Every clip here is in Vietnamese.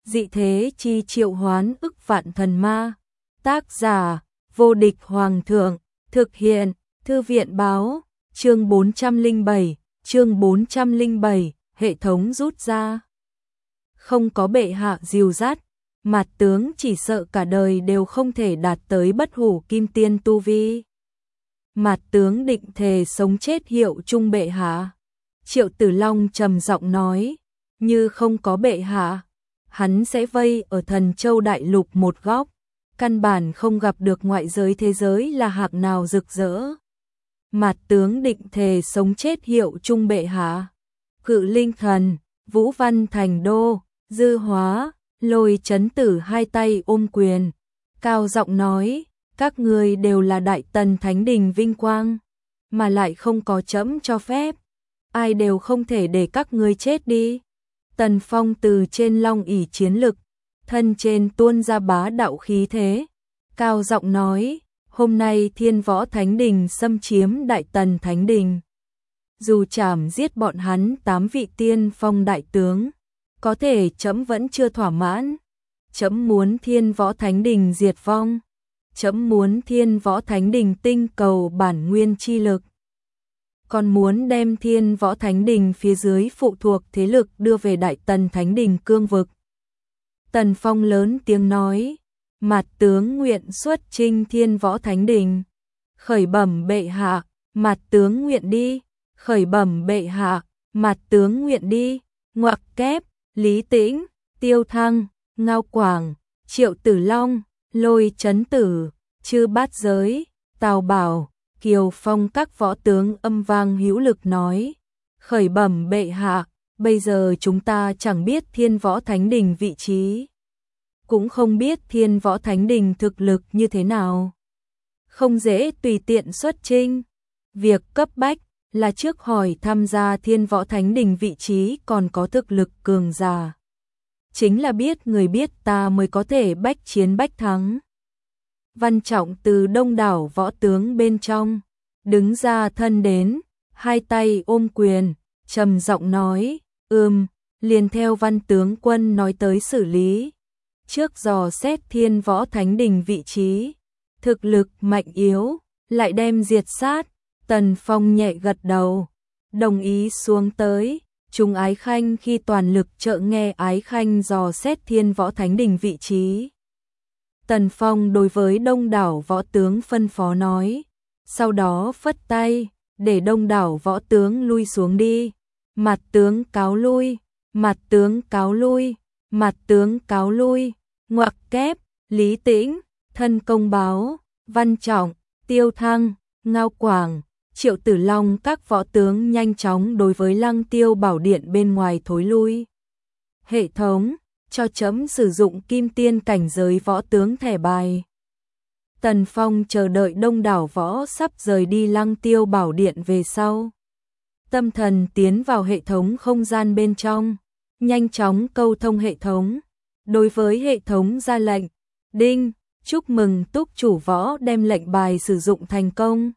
dị thế chi triệu hoán ức vạn thần ma. Tác giả, vô địch hoàng thượng, thực hiện, thư viện báo, chương 407, hệ thống rút ra. Không có bệ hạ dìu dắt, Mạt tướng chỉ sợ cả đời đều không thể đạt tới bất hủ kim tiên tu vi. Mạt tướng định thề sống chết hiệu chung bệ hạ. Triệu Tử Long trầm giọng nói, như không có bệ hạ, hắn sẽ vây ở Thần Châu đại lục một góc, căn bản không gặp được ngoại giới thế giới là hạng nào rực rỡ. Mạt tướng định thề sống chết hiệu chung bệ hạ. Cự Linh Thần, Vũ Văn Thành Đô, Dư Hóa, Lôi Chấn Tử hai tay ôm quyền, cao giọng nói, các ngươi đều là Đại Tần Thánh Đình vinh quang, mà lại không có trẫm cho phép, ai đều không thể để các ngươi chết đi. Tần Phong từ trên long ỷ chiến lực, thân trên tuôn ra bá đạo khí thế, cao giọng nói, hôm nay Thiên Võ Thánh Đình xâm chiếm Đại Tần Thánh Đình. Dù chảm giết bọn hắn 8 vị tiên phong đại tướng, có thể trẫm vẫn chưa thỏa mãn. Trẫm muốn Thiên Võ Thánh Đình diệt vong. Trẫm muốn Thiên Võ Thánh Đình tinh cầu bản nguyên chi lực. Còn muốn đem Thiên Võ Thánh Đình phía dưới phụ thuộc thế lực đưa về Đại Tần Thánh Đình cương vực. Tần Phong lớn tiếng nói, Mạt tướng nguyện xuất chinh Thiên Võ Thánh Đình. Khởi bẩm bệ hạ, Mạt tướng nguyện đi. Khởi bẩm bệ hạ, Mạt tướng nguyện đi. Ngoặc kép, Lý Tĩnh, Tiêu Thăng, Ngao Quảng, Triệu Tử Long, Lôi Chấn Tử, Chư Bát Giới, Tào Bảo, Kiều Phong các võ tướng âm vang hữu lực nói, khởi bẩm bệ hạ, bây giờ chúng ta chẳng biết Thiên Võ Thánh Đình vị trí, cũng không biết Thiên Võ Thánh Đình thực lực như thế nào, không dễ tùy tiện xuất chinh. Việc cấp bách là trước hỏi tham gia Thiên Võ Thánh Đình vị trí còn có thực lực cường giả. Chính là biết người biết ta mới có thể bách chiến bách thắng. Văn Trọng từ đông đảo võ tướng bên trong, đứng ra thân đến, hai tay ôm quyền, trầm giọng nói, liền theo Văn tướng quân nói tới xử lý. Trước dò xét Thiên Võ Thánh Đình vị trí, thực lực mạnh yếu, lại đem diệt sát. Tần Phong nhẹ gật đầu, đồng ý xuống tới. Chúng Ái Khanh khi toàn lực trợ nghe Ái Khanh dò xét Thiên Võ Thánh Đình vị trí. Tần Phong đối với đông đảo võ tướng phân phó nói, sau đó phất tay, để đông đảo võ tướng lui xuống đi. Mạt tướng cáo lui, Mạt tướng cáo lui, Mạt tướng cáo lui. Ngoặc kép, Lý Tĩnh, Thân Công Báo, Văn Trọng, Tiêu Thăng, Ngao Quảng, Triệu Tử Long các võ tướng nhanh chóng đối với Lăng Tiêu Bảo Điện bên ngoài thối lui. Hệ thống, cho trẫm sử dụng kim tiên cảnh giới võ tướng thẻ bài. Tần Phong chờ đợi đông đảo võ sắp rời đi Lăng Tiêu Bảo Điện về sau. Tâm thần tiến vào hệ thống không gian bên trong, nhanh chóng câu thông hệ thống. Đối với hệ thống ra lệnh, đinh, chúc mừng túc chủ võ đem lệnh bài sử dụng thành công.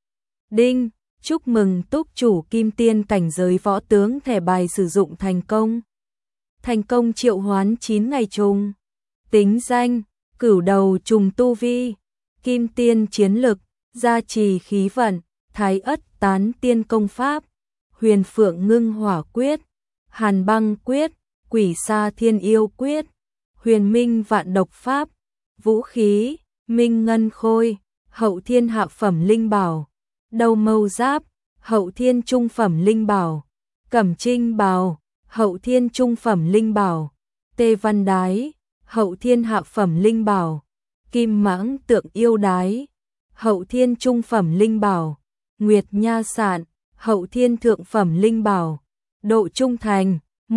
Đinh, chúc mừng túc chủ kim tiên cảnh giới võ tướng thẻ bài sử dụng thành công. Thành công triệu hoán 9 ngày trùng. Tính danh, cửu đầu trùng tu vi, kim tiên chiến lực, gia trì khí vận, thái ất tán tiên công pháp, huyền phượng ngưng hỏa quyết, hàn băng quyết, quỷ sa thiên yêu quyết, huyền minh vạn độc pháp, vũ khí, minh ngân khôi, hậu thiên hạ phẩm linh bảo, đầu mâu giáp, hậu thiên trung phẩm linh bảo, cẩm trinh bào, hậu thiên trung phẩm linh bảo, tê văn đái, hậu thiên hạ phẩm linh bảo, kim mãng tượng yêu đái, hậu thiên trung phẩm linh bảo, nguyệt nha sạn, hậu thiên thượng phẩm linh bảo. Độ trung thành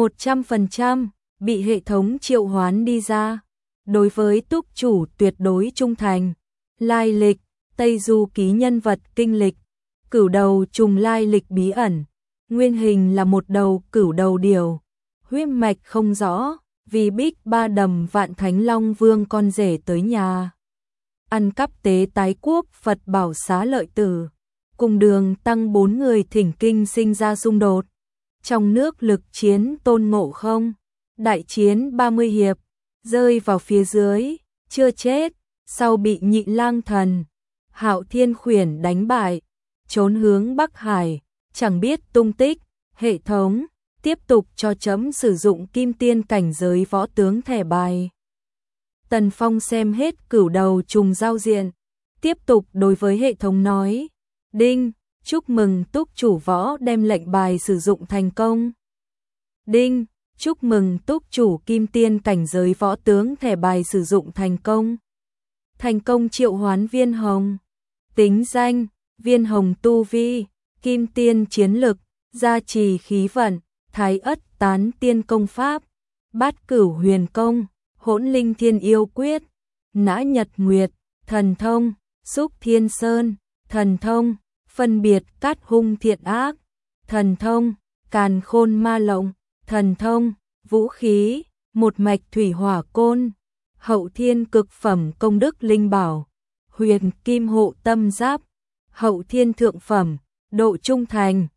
100%, bị hệ thống triệu hoán đi ra. Đối với túc chủ tuyệt đối trung thành. Lai lịch, Tây Du Ký nhân vật kinh lịch, cửu đầu trùng lai lịch bí ẩn, nguyên hình là một đầu cửu đầu điểu, huyết mạch không rõ, vì Bích Ba đầm Vạn Thánh Long Vương con rể tới nhà, ăn cắp tế tái quốc Phật Bảo Xá Lợi Tử, cùng Đường Tăng 4 người thỉnh kinh sinh ra xung đột, trong nước lực chiến Tôn Ngộ Không, Đại chiến 30 hiệp, rơi vào phía dưới, chưa chết, sau bị Nhị Lang Thần, Hạo Thiên Khuyển đánh bại, trốn hướng Bắc Hải, chẳng biết tung tích. Hệ thống tiếp tục cho chấm sử dụng kim tiên cảnh giới võ tướng thẻ bài. Tần Phong xem hết cửu đầu trùng giao diện, tiếp tục đối với hệ thống nói: Đinh, chúc mừng túc chủ võ đem lệnh bài sử dụng thành công. Đinh, chúc mừng túc chủ kim tiên cảnh giới võ tướng thẻ bài sử dụng thành công. Thành công triệu hoán Viên Hồng. Tính danh: Viên Hồng, tu vi kim tiên, chiến lực gia trì khí vận, Thái Ất Tán Tiên công pháp, Bát Cửu Huyền công, Hỗn Linh Thiên Yêu quyết, Nã Nhật Nguyệt thần thông, Xúc Thiên Sơn thần thông, Phân biệt cát hung thiện ác thần thông, Càn Khôn Ma Lộng thần thông. Vũ khí: một mạch thủy hỏa côn, Hậu Thiên cực phẩm công đức linh bảo, Huyền Kim hộ tâm giáp, Hậu Thiên thượng phẩm. Độ trung thành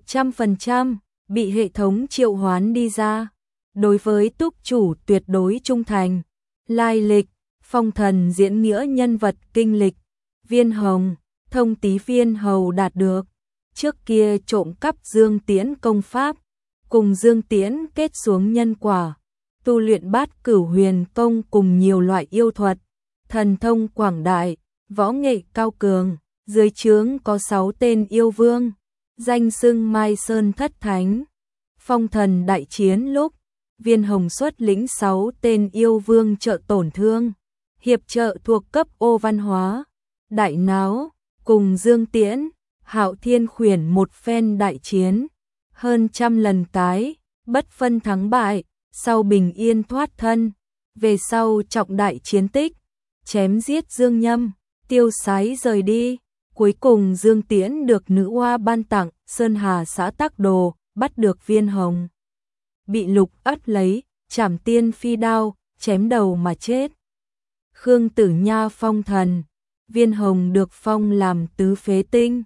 100%, bị hệ thống triệu hoán đi ra. Đối với túc chủ tuyệt đối trung thành. Lai lịch: phong thần diễn nghĩa nhân vật kinh lịch. Viên Hồng, thông tí viên hầu đạt được. Trước kia trộm cắp Dương Tiễn công pháp, cùng Dương Tiễn kết xuống nhân quả, tu luyện Bát Cửu Huyền công cùng nhiều loại yêu thuật, thần thông quảng đại, võ nghệ cao cường. Dưới trướng có 6 tên yêu vương, danh xưng Mai Sơn Thất Thánh. Phong thần đại chiến lúc, Viên Hồng xuất lĩnh 6 tên yêu vương trợ tổn thương, hiệp trợ thuộc cấp ô văn hóa, đại náo, cùng Dương Tiễn, Hạo Thiên Khuyển một phen đại chiến, hơn 100 lần cái, bất phân thắng bại, sau bình yên thoát thân. Về sau trọng đại chiến tích, chém giết Dương Nhâm, tiêu sái rời đi. Cuối cùng Dương Tiễn được nữ oa ban tặng Sơn Hà xã Tắc Đồ, bắt được Viên Hồng. Bị Lục Ất lấy, trảm tiên phi đao, chém đầu mà chết. Khương Tử Nha phong thần, Viên Hồng được phong làm tứ phế tinh.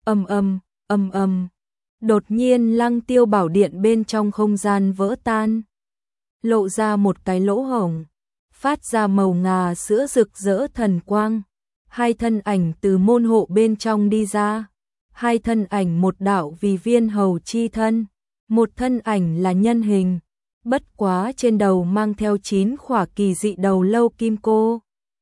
Đột nhiên Lăng Tiêu bảo điện bên trong không gian vỡ tan, lộ ra một cái lỗ hổng, phát ra màu ngà sữa rực rỡ thần quang. Hai thân ảnh từ môn hộ bên trong đi ra. Hai thân ảnh, một đạo vì Viên Hầu chi thân, một thân ảnh là nhân hình, bất quá trên đầu mang theo 9 khỏa kỳ dị đầu lâu kim cô.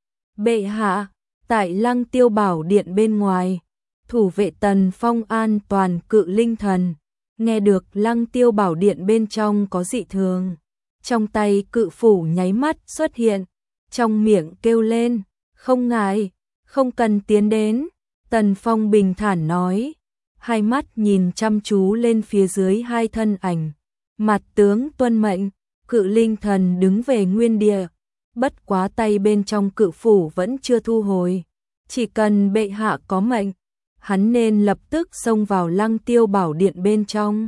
Bệ hạ, tại Lăng Tiêu bảo điện bên ngoài, thủ vệ Tần Phong an toàn cự linh thần, nghe được Lăng Tiêu bảo điện bên trong có dị thường, trong tay cự phủ nháy mắt xuất hiện, trong miệng kêu lên: Không ngại, không cần tiến đến. Tần Phong bình thản nói, hai mắt nhìn chăm chú lên phía dưới hai thân ảnh. Mặt tướng tuân mệnh. Cự linh thần đứng về nguyên địa, bất quá tay bên trong cự phủ vẫn chưa thu hồi. Chỉ cần bệ hạ có mệnh, hắn nên lập tức xông vào Lăng Tiêu bảo điện bên trong.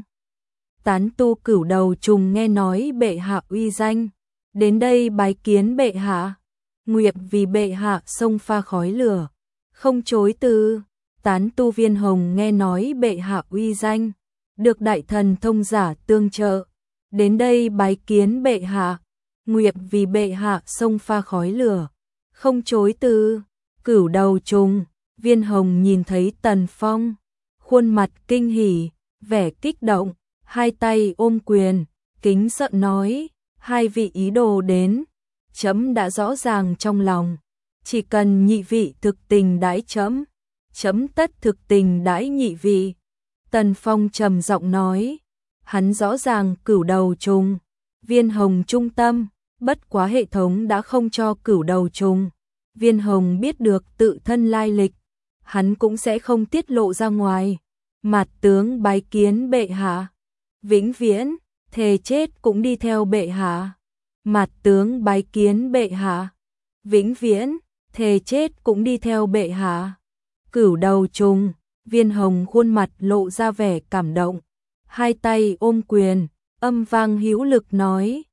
Tán tu cửu đầu trùng nghe nói bệ hạ uy danh, đến đây bái kiến bệ hạ. Nguyệt vì bệ hạ xông pha khói lửa, không chối từ. Tán tu Viên Hồng nghe nói bệ hạ uy danh, được đại thần thông giả tương trợ, đến đây bái kiến bệ hạ. Nguyệt vì bệ hạ xông pha khói lửa, không chối từ. Cửu đầu trùng, Viên Hồng nhìn thấy Tần Phong, khuôn mặt kinh hỉ, vẻ kích động, hai tay ôm quyền, kính sợ nói: hai vị ý đồ đến, chấm đã rõ ràng trong lòng, chỉ cần nhị vị thực tình đãi chấm, chấm tất thực tình đãi nhị vị. Tần Phong trầm giọng nói, hắn rõ ràng cửu đầu trùng, Viên Hồng trung tâm, bất quá hệ thống đã không cho cửu đầu trùng. Viên Hồng biết được tự thân lai lịch, hắn cũng sẽ không tiết lộ ra ngoài. Mạt tướng bái kiến bệ hạ, vĩnh viễn, thề chết cũng đi theo bệ hạ. Mạt tướng bái kiến bệ hạ, vĩnh viễn, thề chết cũng đi theo bệ hạ. Cửu đầu trùng, Viên Hồng khuôn mặt lộ ra vẻ cảm động, hai tay ôm quyền, âm vang hữu lực nói: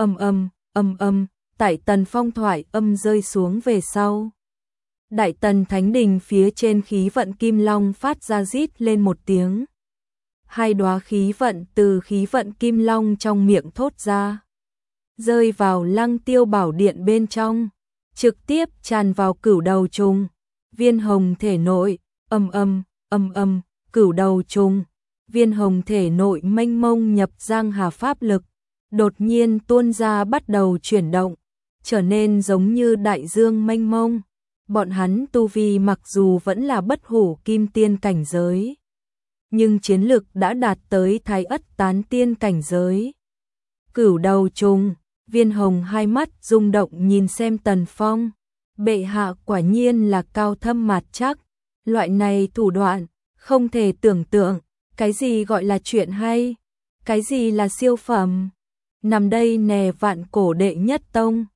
tại Tần Phong thoại âm rơi xuống về sau, Đại Tần Thánh Đình phía trên khí vận Kim Long phát ra rít lên một tiếng. Hai đóa khí vận từ khí vận Kim Long trong miệng thốt ra. rơi vào Lăng Tiêu Bảo Điện bên trong, trực tiếp tràn vào Cửu Đầu Trùng. Viên hồng thể nội, Cửu Đầu Trùng, viên hồng thể nội mênh mông nhập giang hà pháp lực, đột nhiên tuôn ra bắt đầu chuyển động, trở nên giống như đại dương mênh mông. Bọn hắn tu vi mặc dù vẫn là bất hủ kim tiên cảnh giới, nhưng chiến lực đã đạt tới thái ất tán tiên cảnh giới. Cửu Đầu Trùng, viên hồng hai mắt rung động nhìn xem Tần Phong. Bệ hạ quả nhiên là cao thâm mạt trắc, loại này thủ đoạn, không thể tưởng tượng, cái gì gọi là chuyện hay, cái gì là siêu phẩm. Nằm đây nè vạn cổ đệ nhất tông,